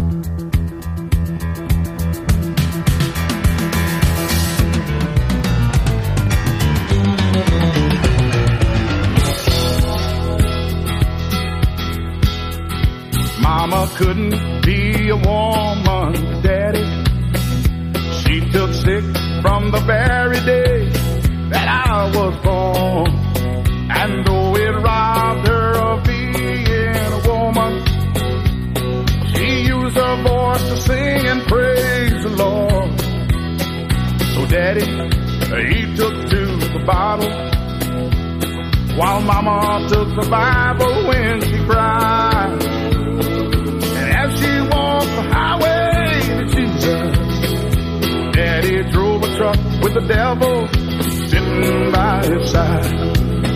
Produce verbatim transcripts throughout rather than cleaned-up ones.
Mama couldn't be a woman, Daddy. She took sick from the very day that I was born. And though it robbed her of being a woman, she used her voice to sing and praise the Lord. So Daddy, he took to the Bible, while Mama took the Bible when she cried. And as she walked the highway to Jesus, Daddy drove a truck with the devil sitting by his side.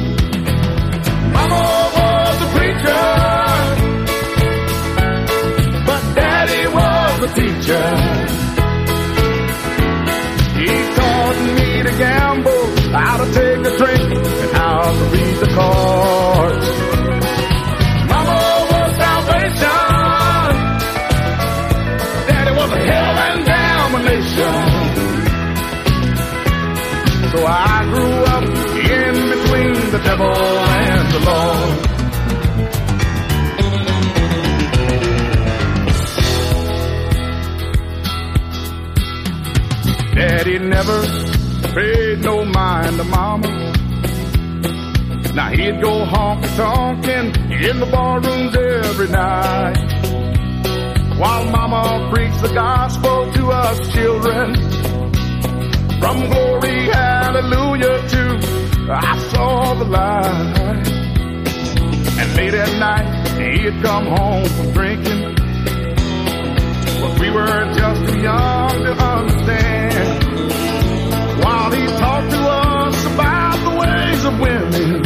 Mama was a preacher, but Daddy was a teacher. He taught me to gamble, how to take a drink, and how to read the cards. Mama was salvation, Daddy was a hell and damnation. So I grew up in between the devil and the Lord. Daddy never paid no mind to Mama. Now he'd go honky-tonkin' in the barrooms every night, while Mama preached the gospel to us children. From glory, hallelujah, to I saw the light. And late at night, he'd come home from drinking, but we were just too young to understand. While he talked to us about the ways of women,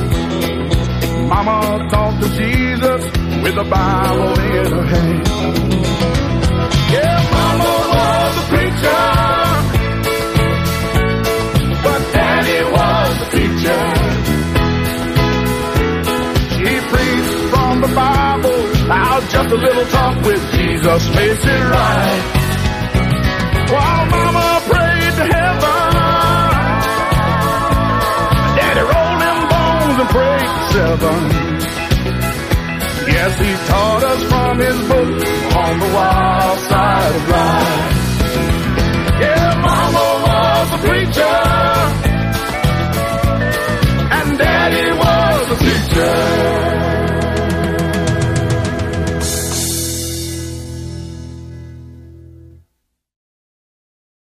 Mama talked to Jesus with the Bible in her hand. Yeah, Mama was a preacher, but Daddy was the teacher. She preached from the Bible, how just a little talk with Jesus makes it right. While Mama prayed to heaven, Daddy rolled them bones and prayed to seven. Yes, he taught us from his book